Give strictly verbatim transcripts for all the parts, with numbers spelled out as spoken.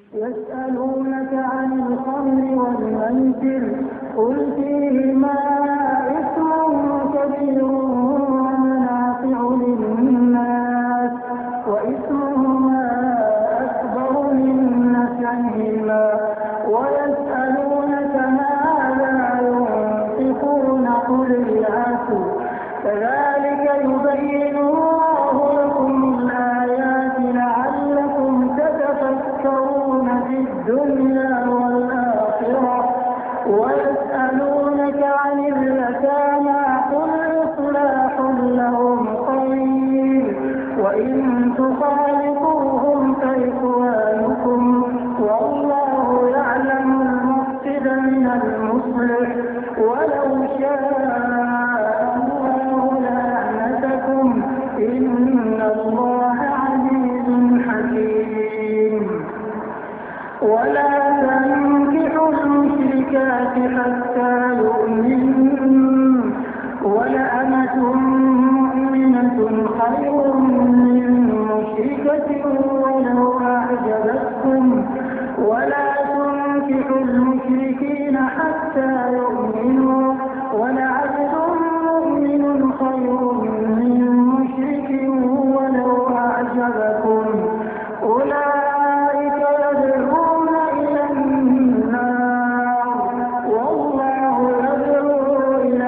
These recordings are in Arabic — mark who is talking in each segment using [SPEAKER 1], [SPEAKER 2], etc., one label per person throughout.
[SPEAKER 1] يسألونك عن الخمر والميسر قل فيهما إثم كبير ومنافع للناس وإثمهما أكبر من نفعهما ويسألونك ماذا ينفقون قل العفو كذلك يبين الله لكم الآيات لعلكم تتفكرون في الدنيا والآخرة ويسألونك عن اليتامى قل إصلاح لهم خير وإن تخالطوهم فإخوانكم والله يعلم المفسد من المصلح ولو شاء الله لأعنتكم إن الله عزيز حكيم ولا تنكحوا المشركات حتى يؤمنوا ولأمة مؤمنة خير من مشركة ولو أعجبتكم ولا تنكحوا المشركين حتى يؤمنوا ولعبد مؤمن خير من مشرك ولو أعجبكم أولئك يدعون إلى النار والله يدعو إلى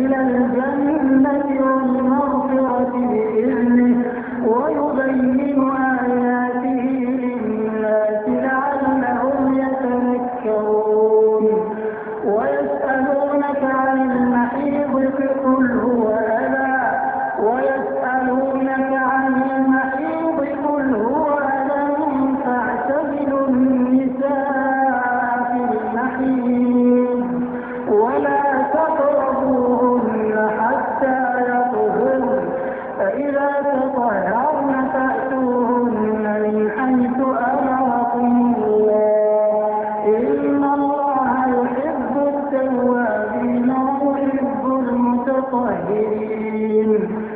[SPEAKER 1] الجنة والمغفرة بإذنه ويبين آياته للناس لعلهم يتذكرون ويسألونك عن المحيض قل هو أذى ويسألونك عن المحيض قل هو أذى فاعتزلوا النساء في المحيض ولا تقربوهن حتى يطهرن فإذا تطهرن فأتوهن من حيث أمركم الله إن الله يحب التوابين ويحب المتطهرين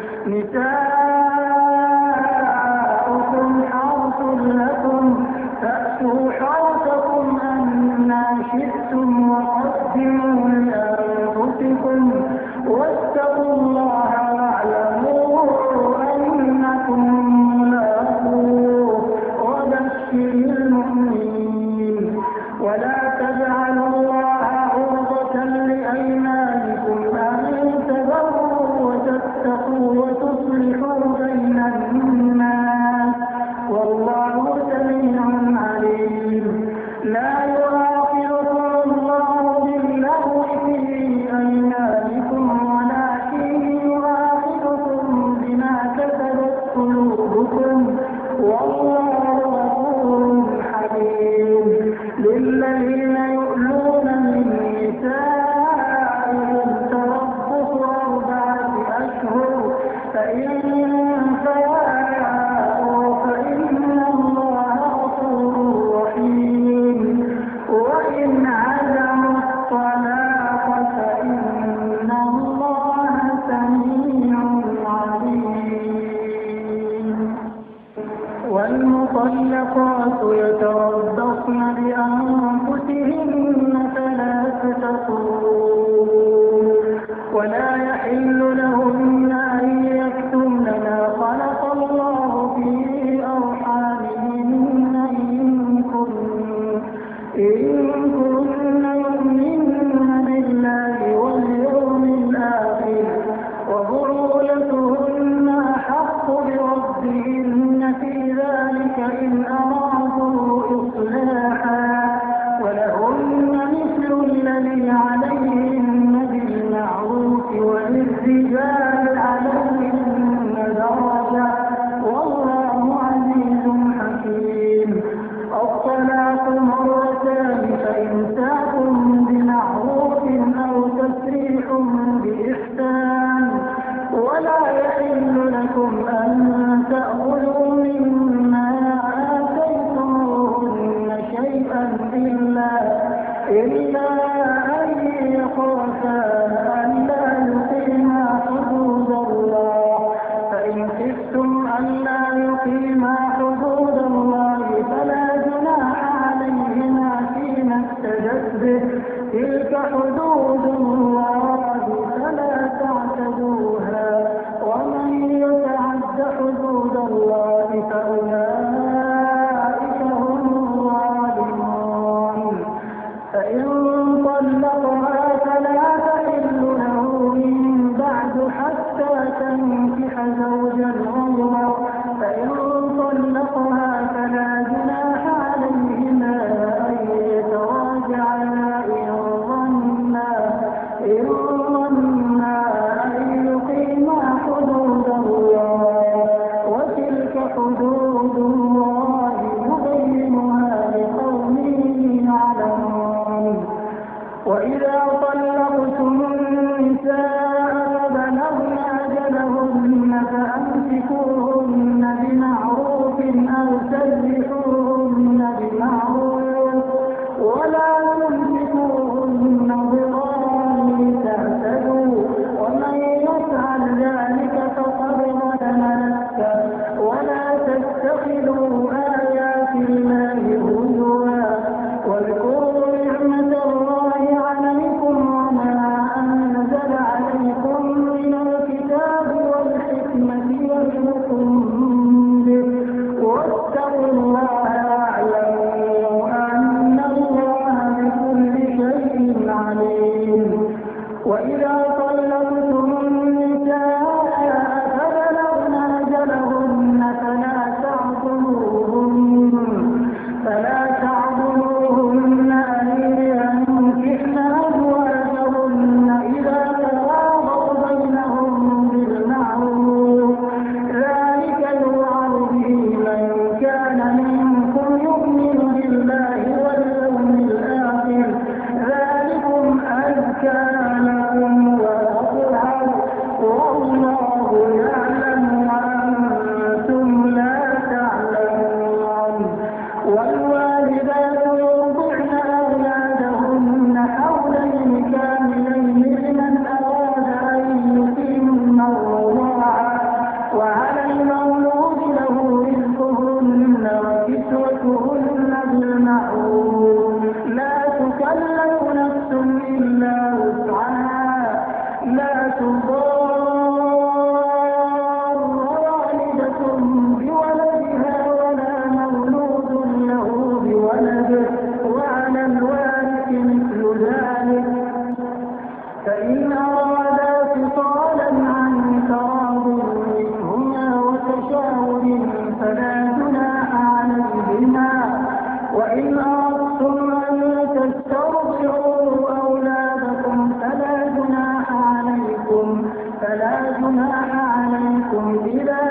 [SPEAKER 1] نساؤكم حرث لكم فأتوا حرثكم أنى شئتم وقدموا لأنفسكم واتقوا الله واعلموا أنكم ملاقوه وبشر المؤمنين ولا تجعلوا الله عرضة لأيمانكم أن تبروا وتتقوا وتصلحوا بين الناس والله سميع عليم لا يؤاخذكم الله باللغو في أيمانكم ولكن يؤاخذكم بما كسبت قلوبكم والله غفور حليم للذين يؤلون من نسائهم تربص أربعة أشهر فإن فاءوا فإن الله غفور رحيم وإن عزموا الطلاق فإن الله سميع عليم والمطلقات يتربصن بأنفسهن ثلاثة قروء ولا يحل لهن أن يكتمن ما خلق الله في أرحامهن إن كن إن كن يؤمن بالله واليوم الآخر وبعولتهن أحق بربهن في ذلك إن أرادوا إصلاحا ولهن مثل الذي عليهن بالمعروف وللرجال عليهن درجة والله عزيز حكيم الطلاق مرتان فإمساك بمعروف أو تسريح بإحسان ولا يحل لكم أن تأخذوا مما آتيتموهن شيئا إلا إلا أن يخافا ألا يقيما حدود الله فإن خفتم ألا يقيما حدود الله فلا جناح حدود الله فلا تعتدوها ومن يتعد حدود الله فأولئك هم الظالمون. فإن طلقها فلا تحل له من بعد حتى تنكح زوجا غيره، فإن طلقها فلا جناح عليهما أن يتراجعا إن ظنا إن ظنا أن يقيما حدود الله، وتلك حدود الله يبينها لقوم يعلمون. وإذا طلقتم النساء فبلغن أجلهن فأمسكوهن بمعروف أو سرحوهن بمعروف ولا تمسكوهن ضرارا لتعتدوا، ومن يفعل ذلك فقد ظلم نفسه. ولا تتخذوا آيات الله هزوا واذكروا نعمة الله عليكم وما أنزل عليكم من الكتاب والحكمة يعظكم به، واتقوا الله واعلموا أن الله بكل شيء عليم. وإذا طلقتم النساء فبلغن أجلهن فلا تعضلوهن فلا تعضلوهن أن ينكحن أزواجهن إذا تراضوا بينهم بالمعروف، ذلك يوعظ به من كان منكم يؤمن بالله واليوم الآخر، ذلكم أزكى لكم وأطهر والله يعلم وأنتم لا تعلمون. والوالدات يرضعن أولادهن حولين كاملين لمن أراد أن يتم الرضاعة، وعلى المولود له رزقهن وكسوتهن بالمعروف، لا تكلف نفس إلا وسعها، لا تضار والدة بولدها ولا مولود له بولده، وعلى الوارث مثل ذلك. فإن أرادا فصالا عن تراض منهما وتشاور فلا جناح عليهما. وإن أردتم أن تسترضعوا أولادكم فلا جناح عليكم فلا جناح عليكم إذا